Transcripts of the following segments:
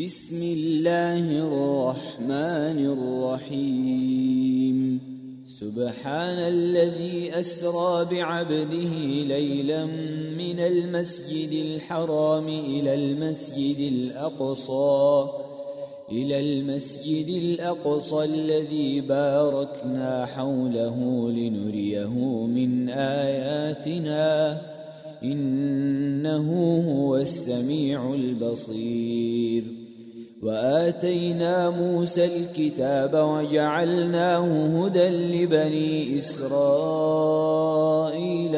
بسم الله الرحمن الرحيم سبحان الذي أسرى بعبده ليلا من المسجد الحرام إلى المسجد الأقصى الذي باركنا حوله لنريه من آياتنا إنه هو السميع البصير وآتينا موسى الكتاب وجعلناه هدى لبني إسرائيل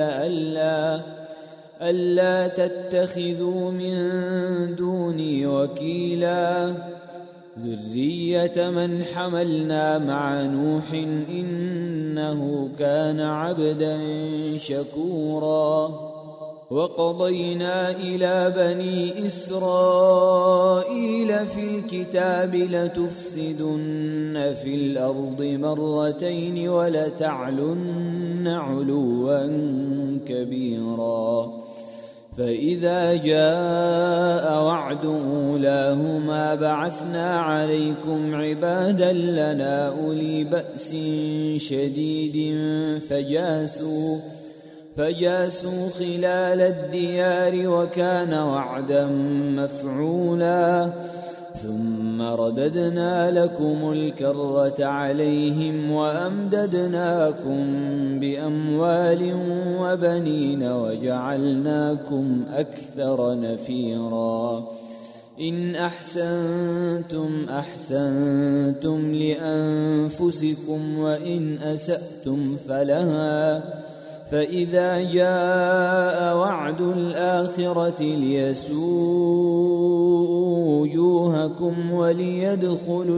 ألا تتخذوا من دوني وكيلا ذرية من حملنا مع نوح إنه كان عبدا شكورا وقضينا إلى بني إسرائيل في الكتاب لتفسدن في الأرض مرتين ولتعلن علوا كبيرا فإذا جاء وعد أولاهما بعثنا عليكم عبادا لنا أولي بأس شديد فجاسوا خلال الديار وكان وعدا مفعولا ثم رددنا لكم الكرة عليهم وأمددناكم بأموال وبنين وجعلناكم أكثر نفيرا إن أحسنتم أحسنتم لأنفسكم وإن أسأتم فلها فإذا جاء وعد الآخرة ليسوءوا وجوهكم وليدخلوا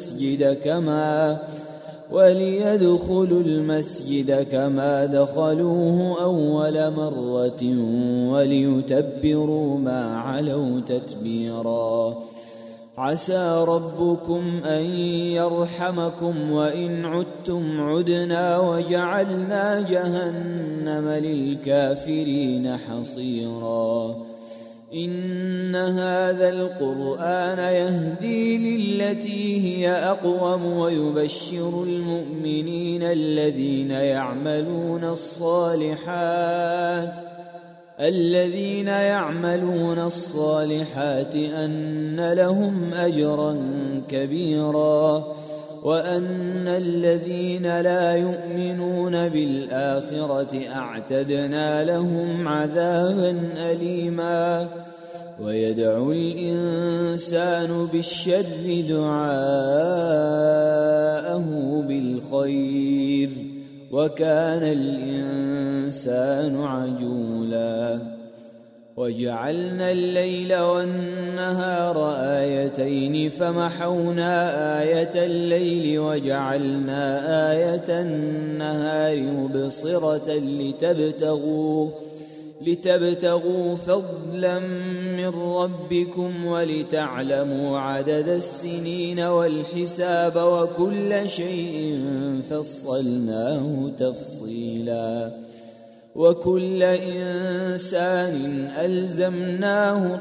المسجد كما دخلوه أول مرة وليتبروا ما علوا تتبيرا عسى ربكم أن يرحمكم وإن عدتم عدنا وجعلنا جهنم للكافرين حصيرا إن هذا القرآن يهدي للتي هي أقوم ويبشر المؤمنين الذين يعملون الصالحات أن لهم أجرا كبيرا وأن الذين لا يؤمنون بالآخرة أعتدنا لهم عذابا أليما ويدعو الإنسان بالشر دعاءه بالخير وكان الإنسان عجولا وجعلنا الليل والنهار آيتين فمحونا آية الليل وجعلنا آية النهار مبصرة لتبتغوا فضلا من ربكم ولتعلموا عدد السنين والحساب وكل شيء فصلناه تفصيلا وكل إنسان ألزمناه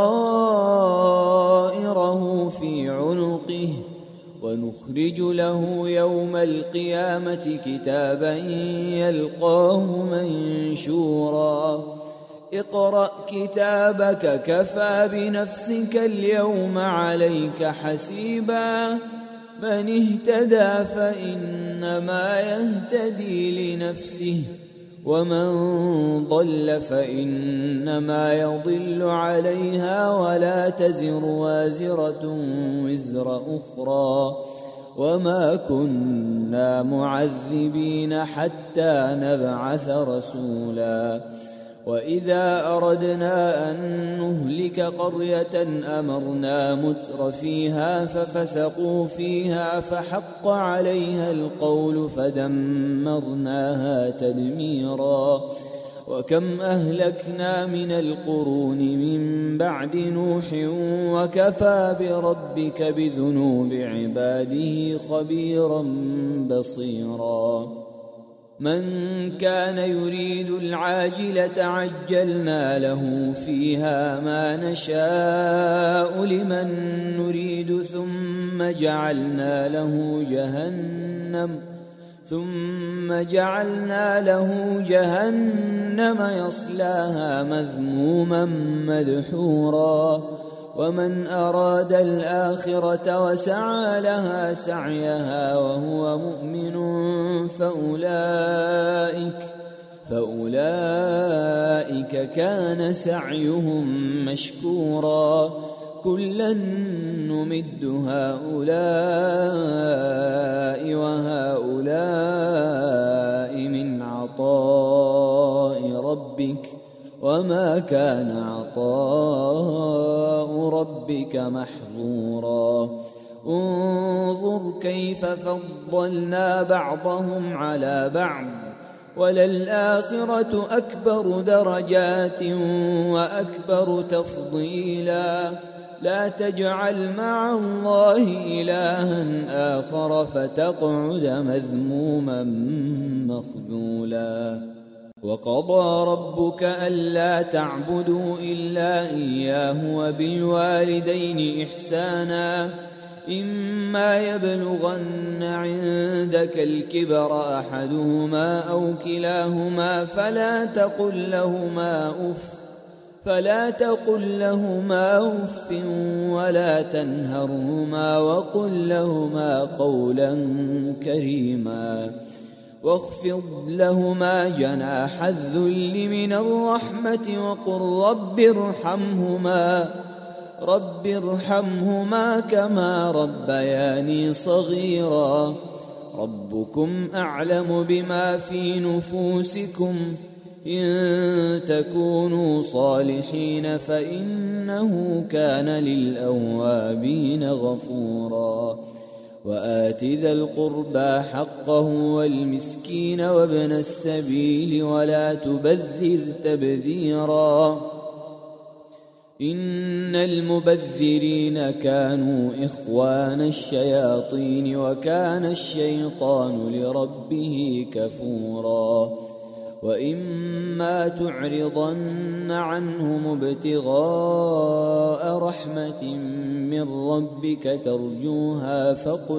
طائره في عنقه ونخرج له يوم القيامة كتابا يلقاه منشورا اقرأ كتابك كفى بنفسك اليوم عليك حسيبا من اهتدى فإنما يهتدي لنفسه ومن ضل فإنما يضل عليها ولا تزر وازرة وزر أخرى وما كنا معذبين حتى نبعث رسولا وإذا أردنا أن نهلك قرية أمرنا متر فيها ففسقوا فيها فحق عليها القول فدمرناها تدميرا وكم أهلكنا من القرون من بعد نوح وكفى بربك بذنوب عباده خبيرا بصيرا من كان يريد العاجلة عجلنا له فيها ما نشاء لمن نريد ثم جعلنا له جهنم يصلاها مذموما مدحورا ومن أراد الآخرة وسعى لها سعيها وهو مؤمن فأولئك كان سعيهم مشكورا كلا نمد هؤلاء وهؤلاء من عطاء ربك وما كان عطاء ربك محظورا انظر كيف فضلنا بعضهم على بعض وللآخرة أكبر درجات وأكبر تفضيلا لا تجعل مع الله إلها آخر فتقعد مذموما مخذولا وقضى ربك ألا تعبدوا إلا إياه وبالوالدين إحسانا إما يبلغن عندك الكبر أحدهما أو كلاهما فلا تقل لهما أف ولا تنهرهما وقل لهما قولا كريما واخفض لهما جناح الذل من الرحمة وقل رب ارحمهما كما ربياني صغيرا ربكم أعلم بما في نفوسكم إن تكونوا صالحين فإنه كان للأوابين غفورا وآت ذا القربى حقه والمسكين وابن السبيل ولا تبذر تبذيرا إن المبذرين كانوا إخوان الشياطين وكان الشيطان لربه كفورا وإما تعرضن عنهم ابتغاء رحمة من ربك ترجوها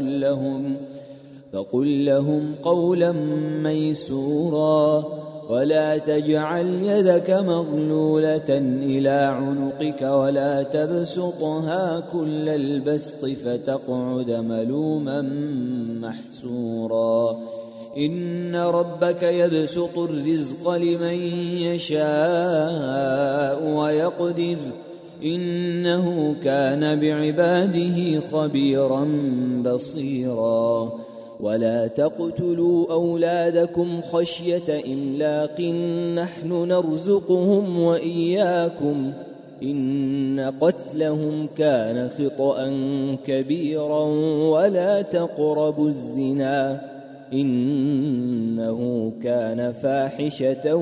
فقل لهم قولا ميسورا ولا تجعل يدك مغلولة إلى عنقك ولا تبسطها كل البسط فتقعد ملوما محسورا إن ربك يبسط الرزق لمن يشاء ويقدر إنه كان بعباده خبيرا بصيرا ولا تقتلوا أولادكم خشية إملاق نحن نرزقهم وإياكم إن قتلهم كان خطأ كبيرا ولا تقربوا الزنا إنه كان فاحشة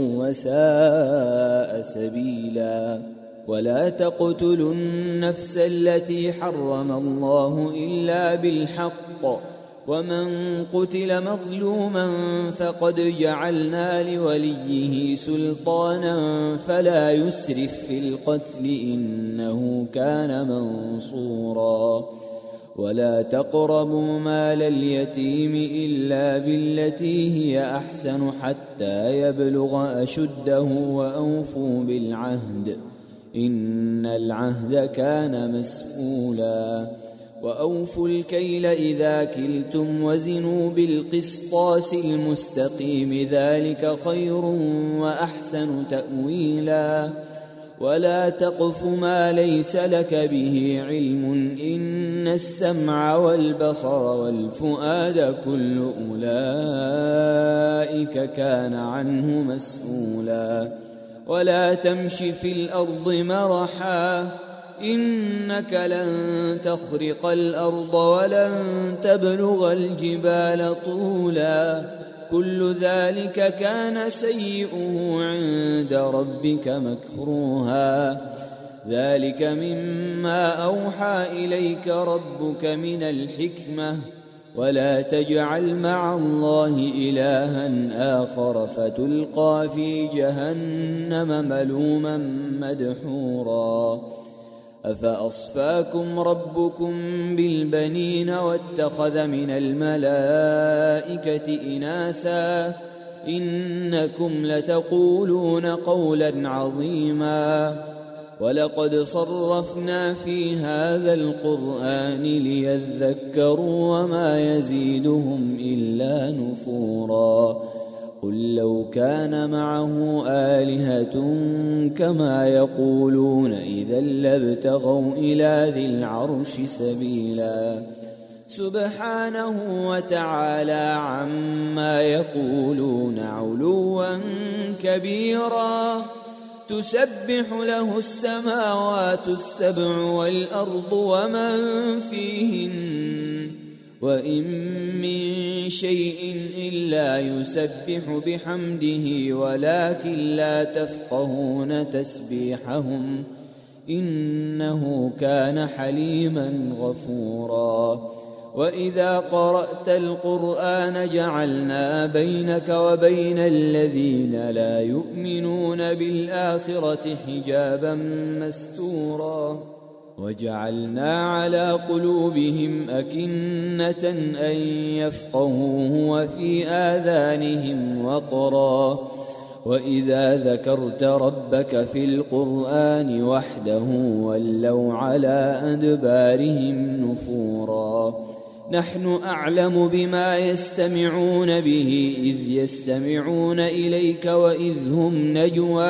وساء سبيلا ولا تقتلوا النفس التي حرم الله إلا بالحق ومن قتل مظلوما فقد جعلنا لوليه سلطانا فلا يسرف في القتل إنه كان منصورا ولا تقربوا مال اليتيم إلا بالتي هي أحسن حتى يبلغ أشده وأوفوا بالعهد إن العهد كان مسؤولا وأوفوا الكيل إذا كلتم وزنوا بالقسطاس المستقيم ذلك خير وأحسن تأويلا ولا تقف ما ليس لك به علم إن السمع والبصر والفؤاد كل أولئك كان عنه مسؤولا ولا تمش في الأرض مرحا إنك لن تخرق الأرض ولن تبلغ الجبال طولا كل ذلك كان سيئه عند ربك مكروها ذلك مما أوحى إليك ربك من الحكمة ولا تجعل مع الله إلها آخر فتلقى في جهنم ملوما مدحورا أفأصفاكم ربكم بالبنين واتخذ من الملائكة إناثا إنكم لتقولون قولا عظيما ولقد صرفنا في هذا القرآن ليذكروا وما يزيدهم إلا نفورا قل لو كان معه آلهة كما يقولون إذا لابتغوا إلى ذي العرش سبيلا سبحانه وتعالى عما يقولون علوا كبيرا تسبح له السماوات السبع والأرض ومن فيهن وإن من شيء إلا يسبح بحمده ولكن لا تفقهون تسبيحهم إنه كان حليما غفورا وإذا قرأت القرآن جعلنا بينك وبين الذين لا يؤمنون بالآخرة حجابا مستورا وجعلنا على قلوبهم أكنة أن يفقهوه وفي آذانهم وقرا وإذا ذكرت ربك في القرآن وحده ولوا على أدبارهم نفورا نحن أعلم بما يستمعون به إذ يستمعون إليك وإذ هم نجوى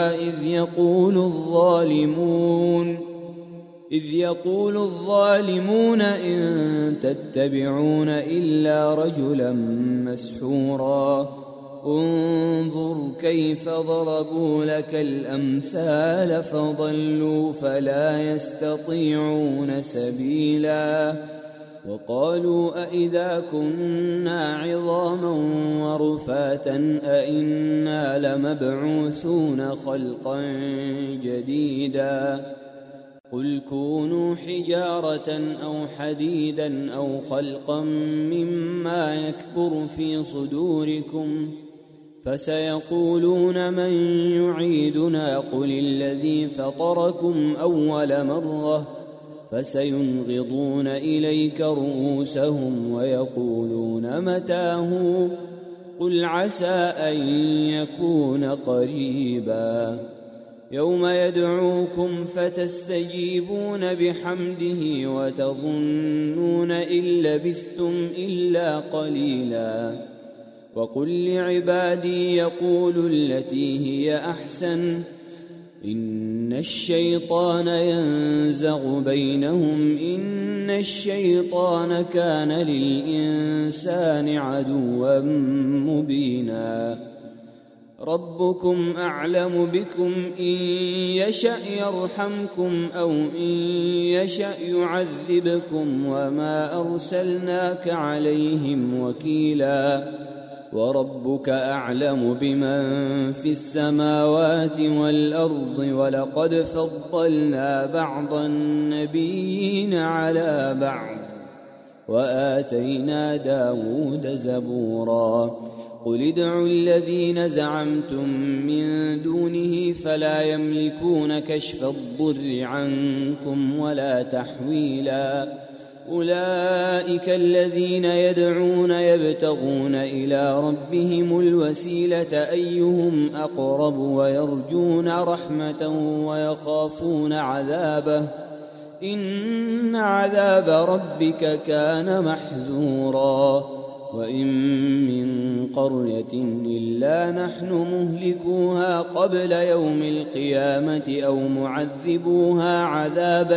إذ يقول الظالمون إن تتبعون إلا رجلا مسحورا انظر كيف ضربوا لك الأمثال فضلوا فلا يستطيعون سبيلا وقالوا أئذا كنا عظاما ورفاتا أئنا لمبعوثون خلقا جديدا قل كونوا حجارة أو حديدا أو خلقا مما يكبر في صدوركم فسيقولون من يعيدنا قل الذي فطركم أول مرة فسينغضون إليك رؤوسهم ويقولون متاه قل عسى أن يكون قريبا يوم يدعوكم فتستجيبون بحمده وتظنون إن لبثتم إلا قليلا وقل لعبادي يقولوا التي هي أحسن إن الشيطان ينزغ بينهم إن الشيطان كان للإنسان عدوا مبينا ربكم أعلم بكم إن يشأ يرحمكم أو إن يشأ يعذبكم وما أرسلناك عليهم وكيلا وربك أعلم بمن في السماوات والأرض ولقد فضلنا بعض النبيين على بعض وآتينا داود زبورا قل ادعوا الذين زعمتم من دونه فلا يملكون كشف الضر عنكم ولا تحويلا أولئك الذين يدعون يبتغون إلى ربهم الوسيلة أيهم أقرب ويرجون رحمته ويخافون عذابه إن عذاب ربك كان محذورا وإن من قرية إلا نحن مهلكوها قبل يوم القيامة أو معذبوها عذابا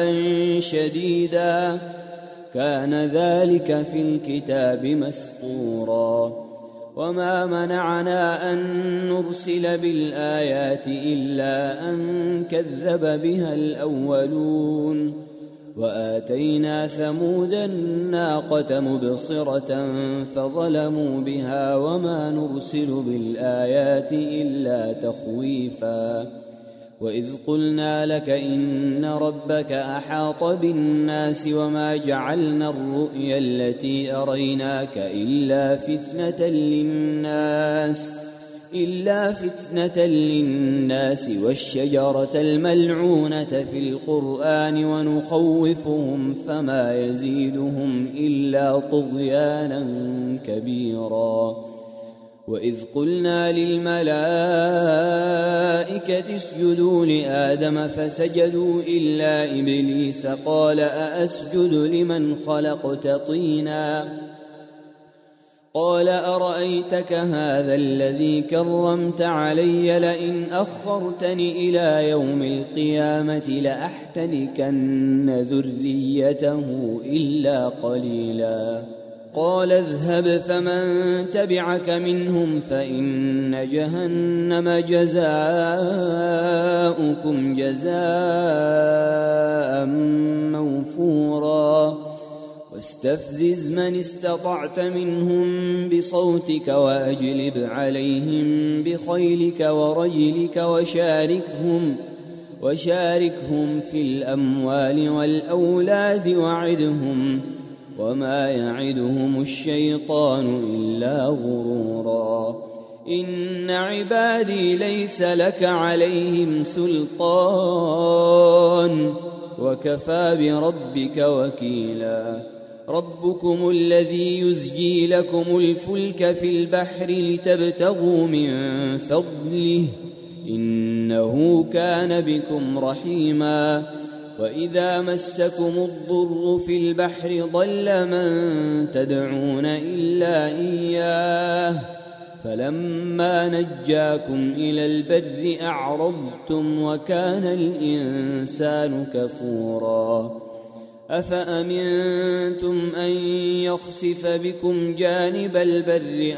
شديدا كان ذلك في الكتاب مسطورا وما منعنا أن نرسل بالآيات إلا أن كذب بها الأولون وآتينا ثمود الناقة مبصرة فظلموا بها وما نرسل بالآيات إلا تخويفا وإذ قلنا لك إن ربك أحاط بالناس وما جعلنا الرؤيا التي أريناك إلا فتنة للناس والشجرة الملعونة في القرآن ونخوفهم فما يزيدهم إلا طغيانا كبيرا. وإذ قلنا للملائكة اسجدوا لآدم فسجدوا إلا إبليس قال أأسجد لمن خلقت طينا قال أرأيتك هذا الذي كرمت علي لئن أخرتني إلى يوم القيامة لأحتنكن ذريته إلا قليلا. قال اذهب فمن تبعك منهم فإن جهنم جزاؤكم جزاء موفورا. واستفزز من استطعت منهم بصوتك وأجلب عليهم بخيلك ورجلك وشاركهم في الأموال والأولاد وعدهم وما يعدهم الشيطان إلا غرورا. إن عبادي ليس لك عليهم سلطان وكفى بربك وكيلا. ربكم الذي يزجي لكم الفلك في البحر لتبتغوا من فضله إنه كان بكم رحيما. وإذا مسكم الضر في البحر ضل من تدعون إلا إياه فلما نجاكم إلى البر أعرضتم وكان الإنسان كفورا. أفأمنتم أن يخسف بكم جانب البر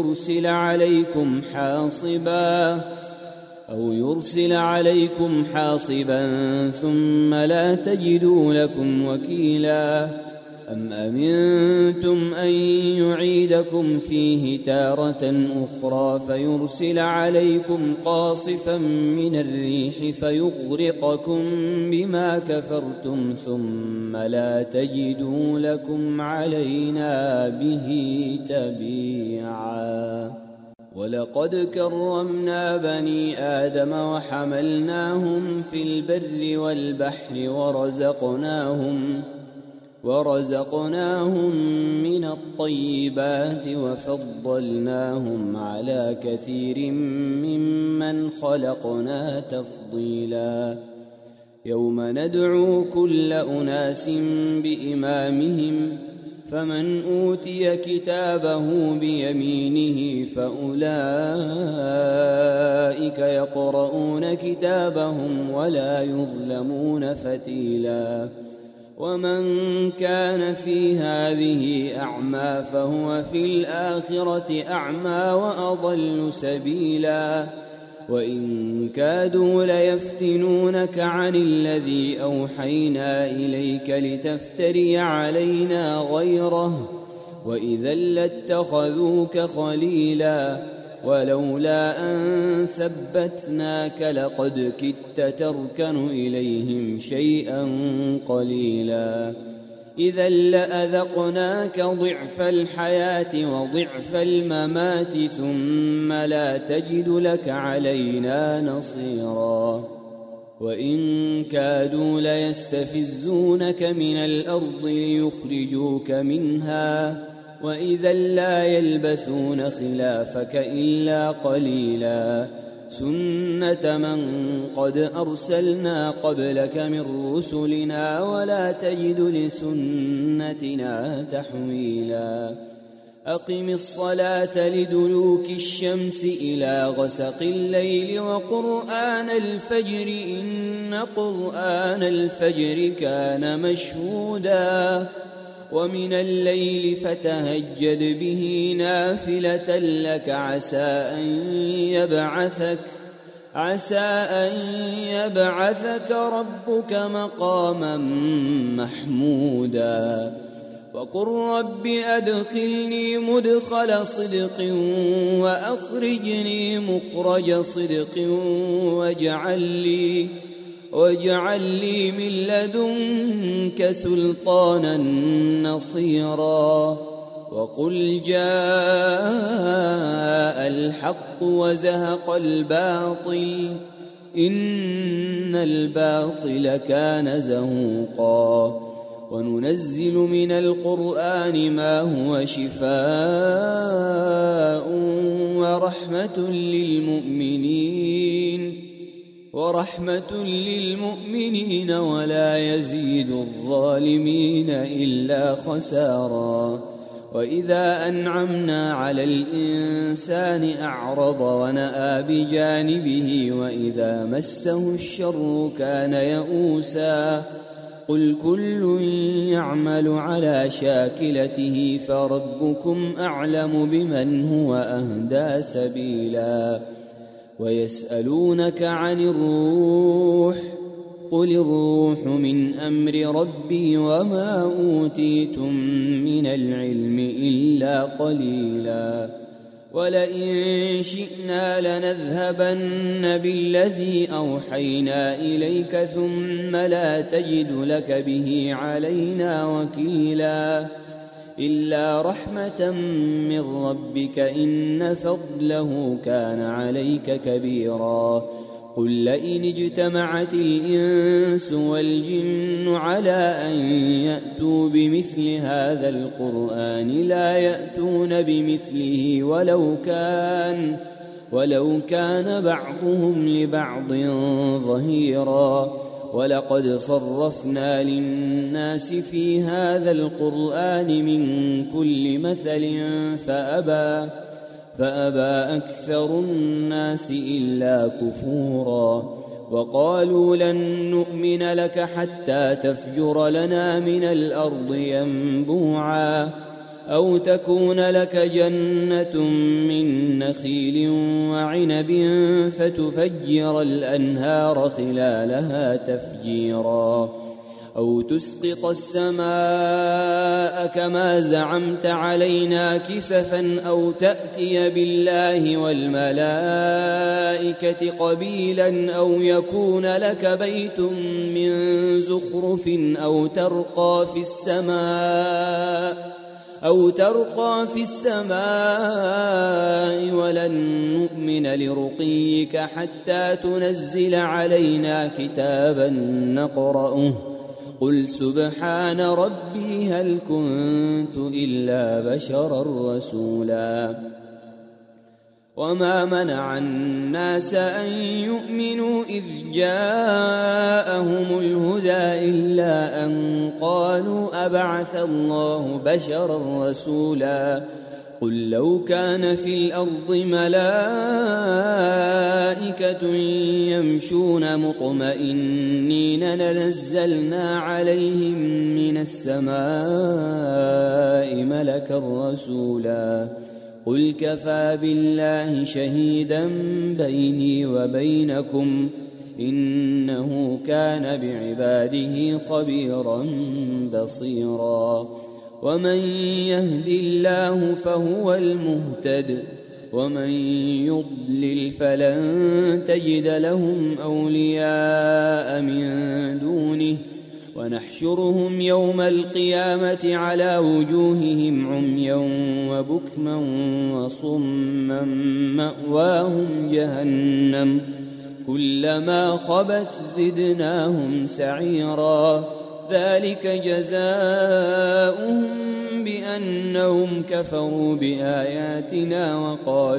أو يرسل عليكم حاصبا ثم لا تجدوا لكم وكيلا. أم أمنتم أن يعيدكم فيه تارة أخرى فيرسل عليكم قاصفا من الريح فيغرقكم بما كفرتم ثم لا تجدوا لكم علينا به تبيعا. ولقد كرمنا بني آدم وحملناهم في البر والبحر ورزقناهم من الطيبات وفضلناهم على كثير ممن خلقنا تفضيلا. يوم ندعو كل أناس بإمامهم فمن أوتي كتابه بيمينه فأولئك يقرؤون كتابهم ولا يظلمون فتيلا. ومن كان في هذه أعمى فهو في الآخرة أعمى وأضل سبيلا. وإن كادوا ليفتنونك عن الذي أوحينا إليك لتفتري علينا غيره وإذا لاتخذوك خليلا. ولولا أن ثبتناك لقد كدت تركن إليهم شيئا قليلا. إذا لأذقناك ضعف الحياة وضعف الممات ثم لا تجد لك علينا نصيرا. وإن كادوا ليستفزونك من الأرض ليخرجوك منها وإذا لا يلبثون خلافك إلا قليلا. سنة من قد أرسلنا قبلك من رسلنا ولا تجد لسنتنا تحويلا. أقم الصلاة لدلوك الشمس إلى غسق الليل وقرآن الفجر إن قرآن الفجر كان مشهودا. ومن الليل فتهجد به نافلة لك عسى أن يبعثك ربك مقاما محمودا. وقل رب أدخلني مدخل صدق وأخرجني مخرج صدق واجعل لي من لدنك سلطانا نصيرا وقل جاء الحق وزهق الباطل إن الباطل كان زهوقا وننزل من القرآن ما هو شفاء ورحمة للمؤمنين ولا يزيد الظالمين إلا خسارا وإذا أنعمنا على الإنسان أعرض ونأى بجانبه وإذا مسه الشر كان يئوسا قل كل يعمل على شاكلته فربكم أعلم بمن هو أهدى سبيلا ويسألونك عن الروح قل الروح من أمر ربي وما أوتيتم من العلم إلا قليلا ولئن شئنا لنذهبن بالذي أوحينا إليك ثم لا تجد لك به علينا وكيلا إلا رحمة من ربك إن فضله كان عليك كبيرا قل لئن اجتمعت الإنس والجن على أن يأتوا بمثل هذا القرآن لا يأتون بمثله ولو كان بعضهم لبعض ظهيرا ولقد صرفنا للناس في هذا القرآن من كل مثل فأبى أكثر الناس إلا كفورا وقالوا لن نؤمن لك حتى تفجر لنا من الأرض ينبوعا أو تكون لك جنة من نخيل وعنب فتفجر الأنهار خلالها تفجيرا أو تسقط السماء كما زعمت علينا كسفا أو تأتي بالله والملائكة قبيلا أو يكون لك بيت من زخرف أو ترقى في السماء ولن نؤمن لرقيك حتى تنزل علينا كتابا نقرأه قل سبحان ربي هل كنت إلا بشرا رسولا وما منع الناس أن يؤمنوا إذ جاءهم الهدى إلا أن قالوا أبعث الله بشرا رسولا قل لو كان في الأرض ملائكة يمشون مطمئنين لنزلنا عليهم من السماء ملكا رسولا قل كفى بالله شهيدا بيني وبينكم إنه كان بعباده خبيرا بصيرا ومن يهد الله فهو المهتد ومن يضلل فلن تجد لهم أولياء من دونه ونحشرهم يوم القيامة على وجوههم عميا وبكما وصما مأواهم جهنم كلما خبت زدناهم سعيرا ذلك جزاؤهم بأنهم كفروا بآياتنا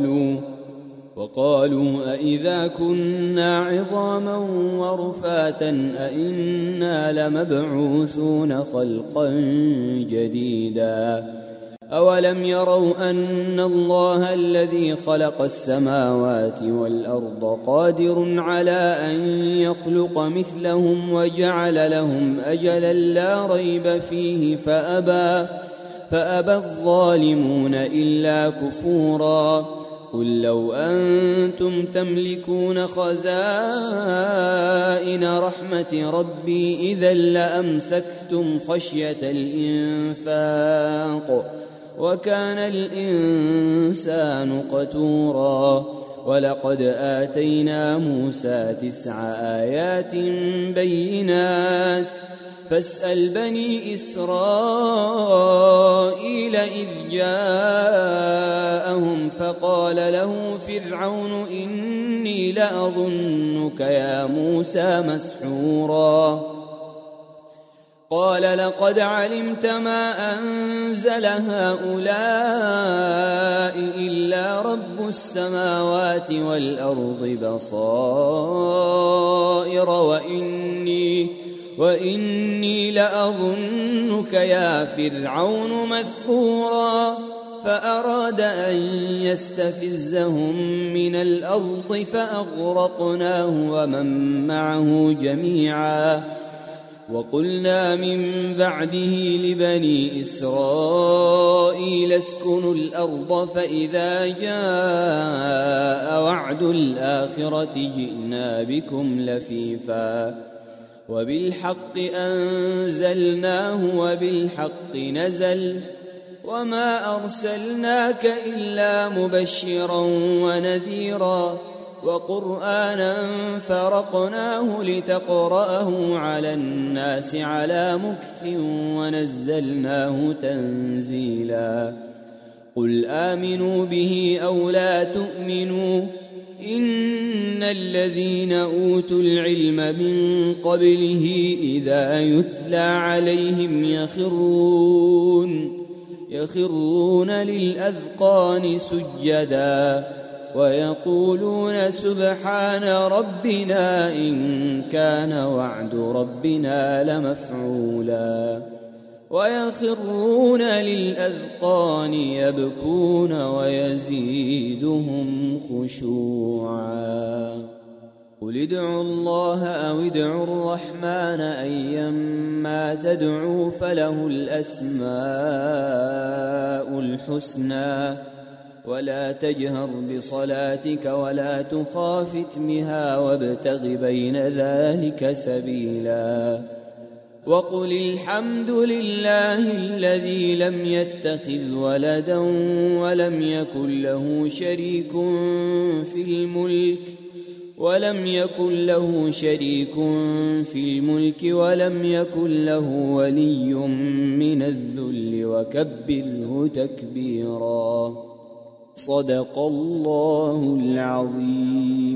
وقالوا أئذا كنا عظاما ورفاتا أئنا لمبعوثون خلقا جديدا أولم يروا أن الله الذي خلق السماوات والأرض قادر على أن يخلق مثلهم وجعل لهم أجلا لا ريب فيه فأبى الظالمون إلا كفورا قل لو أنتم تملكون خزائن رحمة ربي إذا لأمسكتم خشية الإنفاق وكان الإنسان قتورا ولقد آتينا موسى 9 آيات بينات فاسأل بني إسرائيل إذ جاءهم فقال له فرعون إني لأظنك يا موسى مسحورا قال لقد علمت ما أنزل هؤلاء إلا رب السماوات والأرض بصائر وإني لأظنك يا فرعون مثبورا فأراد أن يستفزهم من الأرض فأغرقناه ومن معه جميعا وقلنا من بعده لبني إسرائيل اسكنوا الأرض فإذا جاء وعد الآخرة جئنا بكم لفيفا وبالحق أنزلناه وبالحق نزل وما أرسلناك إلا مبشرا ونذيرا وقرآنا فرقناه لتقرأه على الناس على مكث ونزلناه تنزيلا قل آمنوا به أو لا تؤمنوا إن الذين أوتوا العلم من قبله إذا يتلى عليهم يخرون للأذقان سجدا ويقولون سبحان ربنا إن كان وعد ربنا لمفعولا ويخرون للأذقان يبكون ويزيدهم خشوعا قل ادعوا الله أو ادعوا الرحمن أيما تدعوا فله الأسماء الحسنى ولا تجهر بصلاتك ولا تخافت بها وابتغ بين ذلك سبيلا وقل الحمد لله الذي لم يتخذ ولدا ولم يكن له شريك في الملك ولم يكن له ولي من الذل وكبره تكبيرا صدق الله العظيم.